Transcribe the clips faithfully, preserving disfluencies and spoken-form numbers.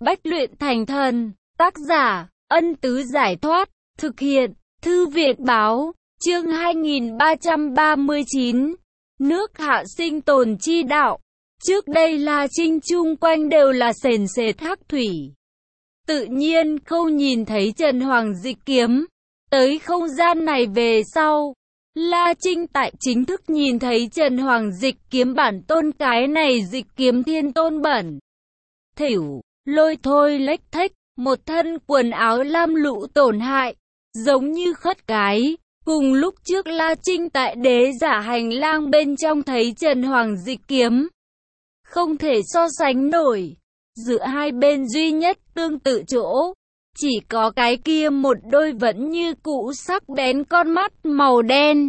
Bách luyện thành thần. Tác giả, Ân Tứ Giải Thoát. Thực hiện, Thư Việt Báo. Chương hai nghìn ba trăm ba mươi chín. Nước Hạ sinh tồn chi đạo. Trước đây La Trinh chung quanh đều là sền sệt hắc thủy. Tự nhiên không nhìn thấy Trần Hoàng dịch kiếm. Tới không gian này về sau, La Trinh tại chính thức nhìn thấy Trần Hoàng dịch kiếm bản tôn, cái này dịch kiếm thiên tôn bẩn thỉu, lôi thôi lếch thếch, một thân quần áo lam lũ tổn hại, giống như khất cái. Cùng lúc trước La Trinh tại đế giả hành lang bên trong thấy Trần Hoàng dịch kiếm, không thể so sánh nổi. Giữa hai bên duy nhất tương tự chỗ, chỉ có cái kia một đôi vẫn như cũ sắc bén con mắt màu đen.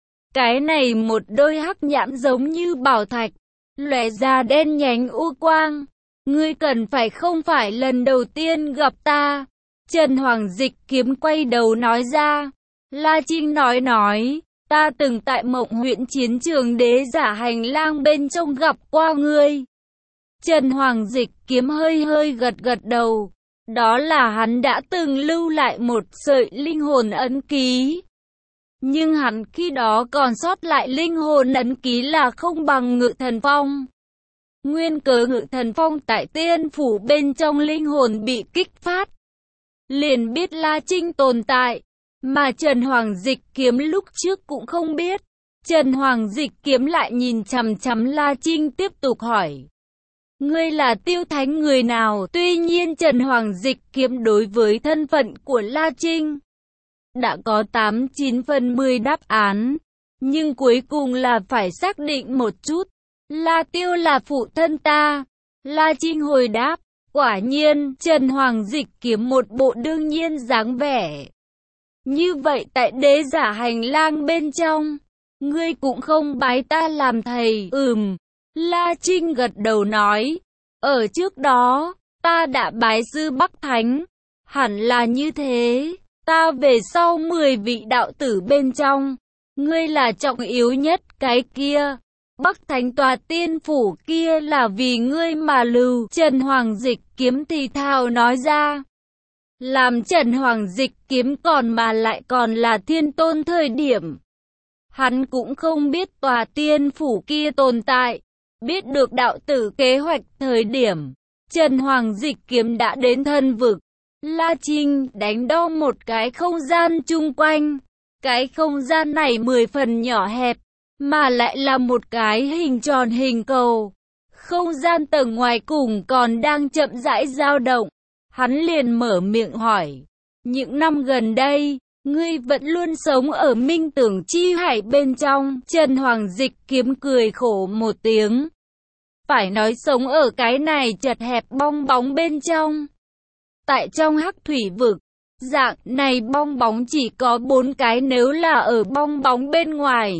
Cái này một đôi hắc nhãn giống như bảo thạch, lóe ra đen nhánh u quang. Ngươi cần phải không phải lần đầu tiên gặp ta. Trần Hoàng dịch kiếm quay đầu nói ra. La Trinh nói nói, ta từng tại Mộng huyện chiến trường đế giả hành lang bên trong gặp qua ngươi. Trần Hoàng dịch kiếm hơi hơi gật gật đầu. Đó là hắn đã từng lưu lại một sợi linh hồn ấn ký. Nhưng hắn khi đó còn sót lại linh hồn ấn ký là không bằng Ngự Thần Phong. Nguyên cớ Ngự Thần Phong tại Tiên Phủ bên trong linh hồn bị kích phát, liền biết La Trinh tồn tại. Mà Trần Hoàng dịch kiếm lúc trước cũng không biết. Trần Hoàng dịch kiếm lại nhìn chằm chằm La Trinh tiếp tục hỏi. Ngươi là Tiêu Thánh người nào? Tuy nhiên Trần Hoàng dịch kiếm đối với thân phận của La Trinh đã có tám chín phần mười đáp án, nhưng cuối cùng là phải xác định một chút. La Tiêu là phụ thân ta. La Trinh hồi đáp. Quả nhiên, Trần Hoàng dịch kiếm một bộ đương nhiên dáng vẻ. Như vậy tại đế giả hành lang bên trong, ngươi cũng không bái ta làm thầy? Ừm. La Trinh gật đầu nói. Ở trước đó, ta đã bái sư Bắc Thánh. Hẳn là như thế. Ta về sau mười vị đạo tử bên trong, ngươi là trọng yếu nhất. Cái kia, Bắc Thánh tòa tiên phủ kia là vì ngươi mà lưu. Trần Hoàng dịch kiếm thì thào nói ra. Làm Trần Hoàng dịch kiếm còn mà lại còn là thiên tôn thời điểm, hắn cũng không biết tòa tiên phủ kia tồn tại. Biết được đạo tử kế hoạch thời điểm, Trần Hoàng dịch kiếm đã đến thân vực. La Trinh đánh đo một cái không gian chung quanh. Cái không gian này mười phần nhỏ hẹp, mà lại là một cái hình tròn hình cầu. Không gian tầng ngoài cùng còn đang chậm rãi dao động. Hắn liền mở miệng hỏi. Những năm gần đây, ngươi vẫn luôn sống ở Minh Tưởng Chi Hải bên trong. Trần Hoàng dịch kiếm cười khổ một tiếng. Phải nói sống ở cái này chật hẹp bong bóng bên trong. Tại trong hắc thủy vực, dạng này bong bóng chỉ có bốn cái, nếu là ở bong bóng bên ngoài,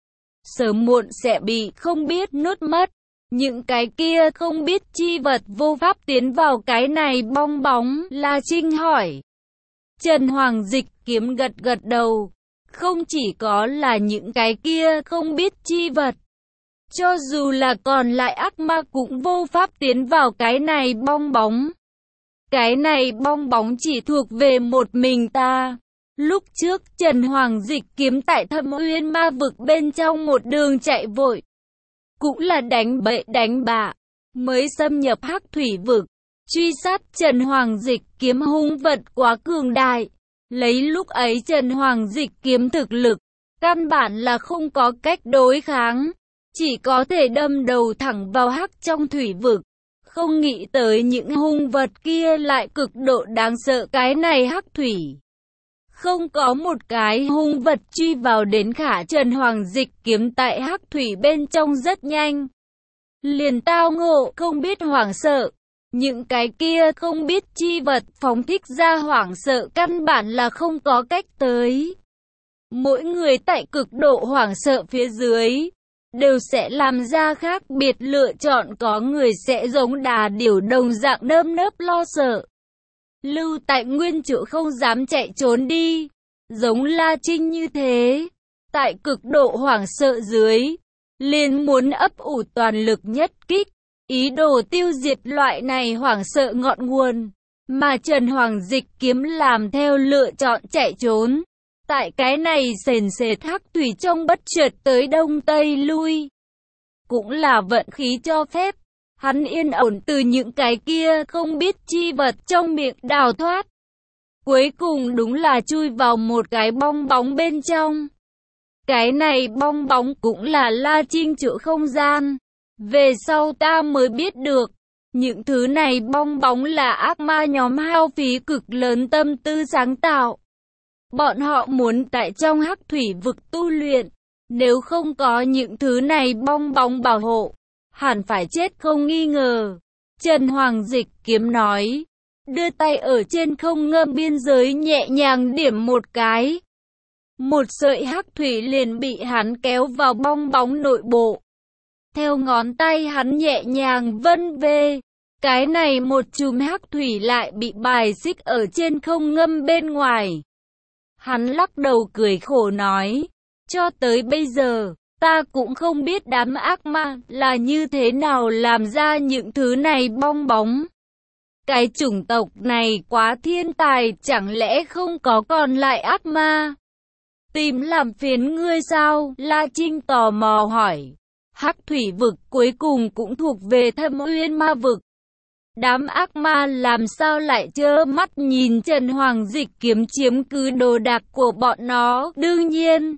sớm muộn sẽ bị không biết nuốt mất. Những cái kia không biết chi vật vô pháp tiến vào cái này bong bóng. La Trinh hỏi. Trần Hoàng dịch kiếm gật gật đầu. Không chỉ có là những cái kia không biết chi vật, cho dù là còn lại ác ma cũng vô pháp tiến vào cái này bong bóng. Cái này bong bóng chỉ thuộc về một mình ta. Lúc trước Trần Hoàng dịch kiếm tại Thâm Uyên ma vực bên trong một đường chạy vội, cũng là đánh bậy đánh bạ, mới xâm nhập hắc thủy vực. Truy sát Trần Hoàng dịch kiếm hung vật quá cường đại. Lấy lúc ấy Trần Hoàng dịch kiếm thực lực, căn bản là không có cách đối kháng, chỉ có thể đâm đầu thẳng vào hắc trong thủy vực. Không nghĩ tới những hung vật kia lại cực độ đáng sợ. Cái này hắc thủy, không có một cái hung vật truy vào đến khả. Trần Hoàng dịch kiếm tại hắc thủy bên trong rất nhanh liền tao ngộ không biết hoảng sợ. Những cái kia không biết chi vật phóng thích ra hoảng sợ căn bản là không có cách tới. Mỗi người tại cực độ hoảng sợ phía dưới đều sẽ làm ra khác biệt lựa chọn. Có người sẽ giống đà điểu đồng dạng nơm nớp lo sợ, lưu tại nguyên chỗ không dám chạy trốn đi. Giống La Trinh như thế, tại cực độ hoảng sợ dưới, liền muốn ấp ủ toàn lực nhất kích. ý đồ tiêu diệt loại này hoảng sợ ngọn nguồn, mà Trần Hoàng Dịch Kiếm làm theo lựa chọn chạy trốn. Tại cái này sền sệt hắc thủy trong bất chợt tới đông tây lui. Cũng là vận khí cho phép, hắn yên ổn từ những cái kia không biết chi vật trong miệng đào thoát. Cuối cùng đúng là chui vào một cái bong bóng bên trong. Cái này bong bóng cũng là La Trinh chỗ không gian. Về sau ta mới biết được, những thứ này bong bóng là ác ma nhóm hao phí cực lớn tâm tư sáng tạo. Bọn họ muốn tại trong hắc thủy vực tu luyện, nếu không có những thứ này bong bóng bảo hộ, hẳn phải chết không nghi ngờ. Trần Hoàng Dịch Kiếm nói, đưa tay ở trên không ngâm biên giới nhẹ nhàng điểm một cái. Một sợi hắc thủy liền bị hắn kéo vào bong bóng nội bộ. Theo ngón tay hắn nhẹ nhàng vân vê, cái này một chùm hắc thủy lại bị bài xích ở trên không ngâm bên ngoài. Hắn lắc đầu cười khổ nói, cho tới bây giờ, ta cũng không biết đám ác ma là như thế nào làm ra những thứ này bong bóng. Cái chủng tộc này quá thiên tài, chẳng lẽ không có còn lại ác ma? Tìm làm phiền ngươi sao? La Trinh tò mò hỏi. Hắc thủy vực cuối cùng cũng thuộc về Thâm Uyên ma vực. Đám ác ma làm sao lại trơ mắt nhìn Trần Hoàng Dịch Kiếm chiếm cứ đồ đạc của bọn nó? Đương nhiên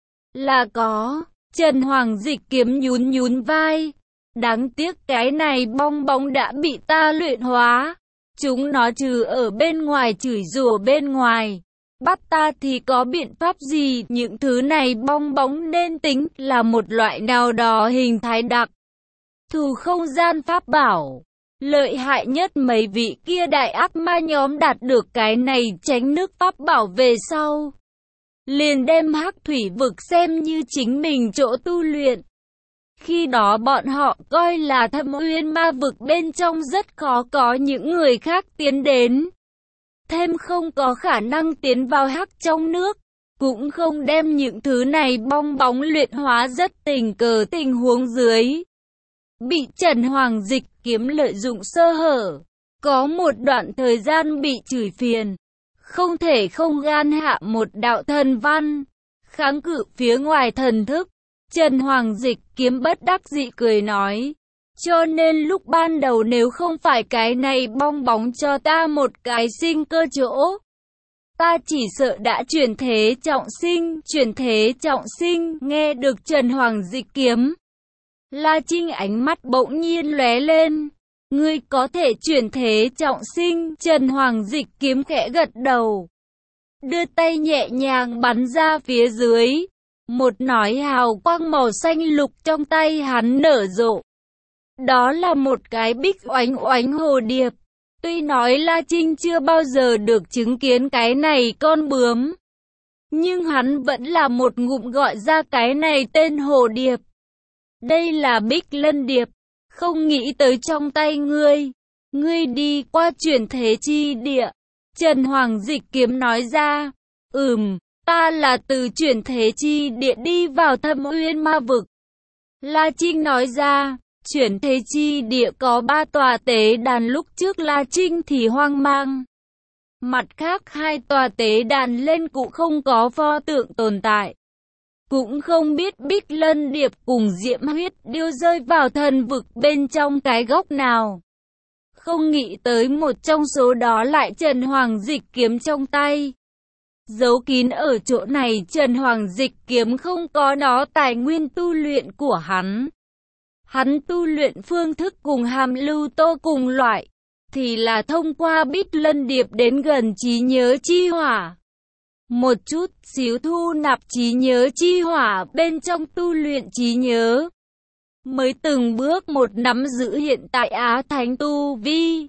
là có. Trần Hoàng Dịch Kiếm nhún nhún vai. Đáng tiếc cái này bong bóng đã bị ta luyện hóa. Chúng nó trừ ở bên ngoài chửi rủa bên ngoài, bắt ta thì có biện pháp gì? Những thứ này bong bóng nên tính là một loại nào đó hình thái đặc thù không gian pháp bảo. Lợi hại nhất mấy vị kia đại ác ma nhóm đạt được cái này tránh nước pháp bảo về sau, liền đem hắc thủy vực xem như chính mình chỗ tu luyện. Khi đó bọn họ coi là Thâm Uyên ma vực bên trong rất khó có những người khác tiến đến. Thêm không có khả năng tiến vào hắc trong nước, cũng không đem những thứ này bong bóng luyện hóa, rất tình cờ tình huống dưới. Bị Trần Hoàng Dịch Kiếm lợi dụng sơ hở, có một đoạn thời gian bị chửi phiền, không thể không gan hạ một đạo thần văn, kháng cự phía ngoài thần thức. Trần Hoàng Dịch Kiếm bất đắc dĩ cười nói, cho nên lúc ban đầu nếu không phải cái này bong bóng cho ta một cái sinh cơ chỗ, ta chỉ sợ đã chuyển thế trọng sinh. Chuyển thế trọng sinh? Nghe được Trần Hoàng Dịch Kiếm, La Trinh ánh mắt bỗng nhiên lóe lên. Ngươi có thể chuyển thế trọng sinh? Trần Hoàng Dịch Kiếm khẽ gật đầu, đưa tay nhẹ nhàng bắn ra phía dưới. Một nói hào quang màu xanh lục trong tay hắn nở rộ. Đó là một cái bích oánh oánh hồ điệp. Tuy nói La Trinh chưa bao giờ được chứng kiến cái này con bướm, nhưng hắn vẫn là một ngụm gọi ra cái này tên hồ điệp. Đây là Bích Lân Điệp, không nghĩ tới trong tay ngươi, ngươi đi qua chuyển thế chi địa. Trần Hoàng Dịch Kiếm nói ra, ừm, ta là từ chuyển thế chi địa đi vào Thâm Uyên ma vực. La Trinh nói ra, chuyển thế chi địa có ba tòa tế đàn, lúc trước La Trinh thì hoang mang. Mặt khác hai tòa tế đàn lên cũng không có pho tượng tồn tại. Cũng không biết Bích Lân Điệp cùng Diễm Huyết Điêu rơi vào thần vực bên trong cái góc nào. Không nghĩ tới một trong số đó lại Trần Hoàng Dịch Kiếm trong tay. Giấu kín ở chỗ này. Trần Hoàng Dịch Kiếm không có nó tài nguyên tu luyện của hắn. Hắn tu luyện phương thức cùng Hàm Lưu Tô cùng loại, thì là thông qua Bích Lân Điệp đến gần trí nhớ chi hỏa. Một chút xíu thu nạp trí nhớ chi hỏa bên trong tu luyện trí nhớ, mới từng bước một nắm giữ hiện tại Á Thánh tu vi.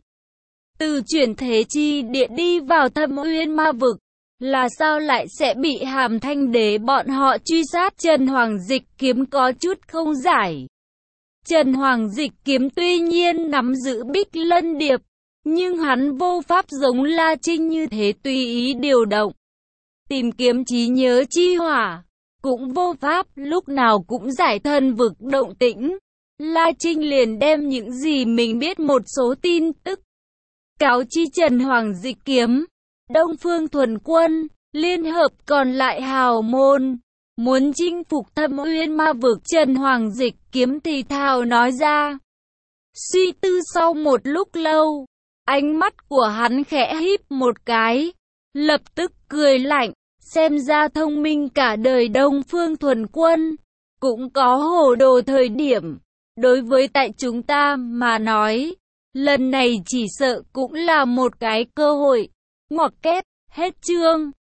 Từ chuyển thế chi địa đi vào Thâm Uyên ma vực, là sao lại sẽ bị Hàm Thanh Đế bọn họ truy sát? Trần Hoàng Dịch Kiếm có chút không giải. Trần Hoàng Dịch Kiếm tuy nhiên nắm giữ Bích Lân Điệp, nhưng hắn vô pháp giống La Trinh như thế tùy ý điều động, tìm kiếm trí nhớ chi hỏa, cũng vô pháp lúc nào cũng giải thân vực động tĩnh. La Trinh liền đem những gì mình biết một số tin tức. Cáo chi Trần Hoàng Dịch Kiếm, Đông Phương Thuần Quân, liên hợp còn lại hào môn, muốn chinh phục Thâm Uyên Ma Vực. Trần Hoàng Dịch Kiếm thì thào nói ra. Suy tư sau một lúc lâu, ánh mắt của hắn khẽ híp một cái, lập tức cười lạnh, xem ra thông minh cả đời Đông Phương Thuần Quân, cũng có hồ đồ thời điểm. Đối với tại chúng ta mà nói, lần này chỉ sợ cũng là một cái cơ hội. Ngoặc kép, hết chương.